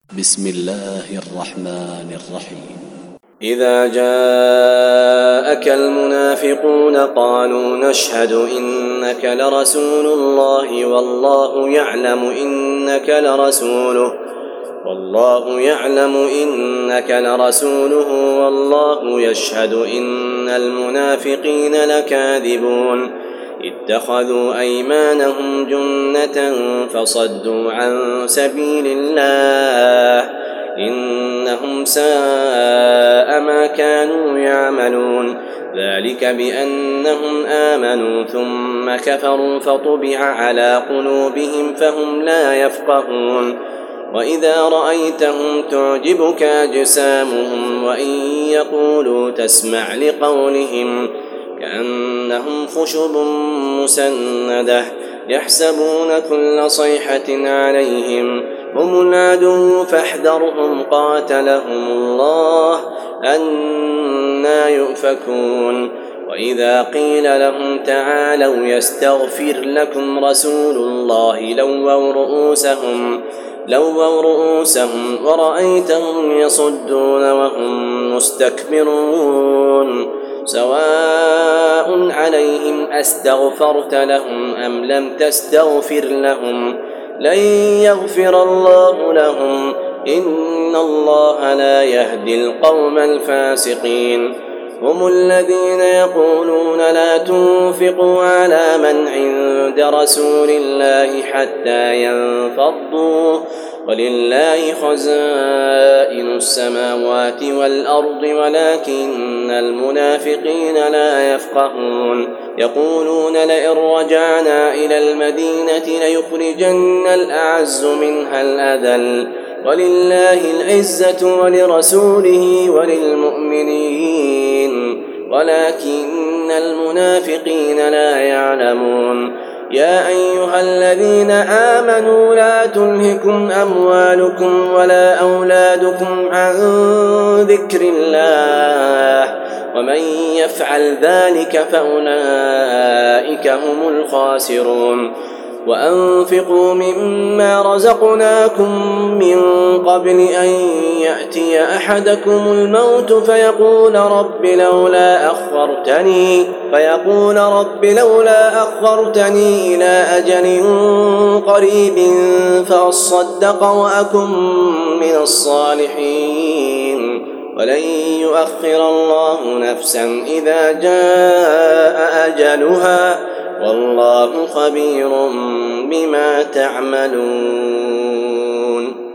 بسم الله الرحمن الرحيم. إذا جاءك المنافقون قالوا نشهد إنك لرسول الله والله يعلم إنك لرسوله والله يشهد إن المنافقين لكاذبون اتخذوا أيمانهم جنة فصدوا عن سبيل الله إنهم ساء ما كانوا يعملون ذلك بأنهم آمنوا ثم كفروا فطبع على قلوبهم فهم لا يفقهون وإذا رأيتهم تعجبك أجسامهم وإن يقولوا تسمع لقولهم كأنهم خشب مسندة يحسبون كل صيحة عليهم هم العدو فاحذرهم قاتلهم الله أنى يؤفكون وإذا قيل لهم تعالوا يستغفر لكم رسول الله لووا رؤوسهم ورأيتهم يصدون وهم مستكبرون سواء عليهم أستغفرت لهم أم لم تستغفر لهم لن يغفر الله لهم إن الله لا يهدي القوم الفاسقين هم الذين يقولون لا تنفقوا على من عند رسول الله حتى ينفضوا ولله خزائن السماوات والأرض ولكن المنافقين لا يفقهون يقولون لئن رجعنا إلى المدينة ليخرجن الأعز منها الأذل ولله العزة ولرسوله وللمؤمنين ولكن المنافقين لا يعلمون يا أيها الذين آمنوا لا تلهكم أموالكم ولا أولادكم عن ذكر الله ومن يفعل ذلك فأولئك هم الخاسرون وأنفقوا مما رزقناكم من قبل أن يأتي أحدكم الموت فيقول رب لولا أخرتني إلى أجل قريب فأصدق وأكن من الصالحين ولن يؤخر الله نفسا إذا جاء أجلها والله خبير بما تعملون.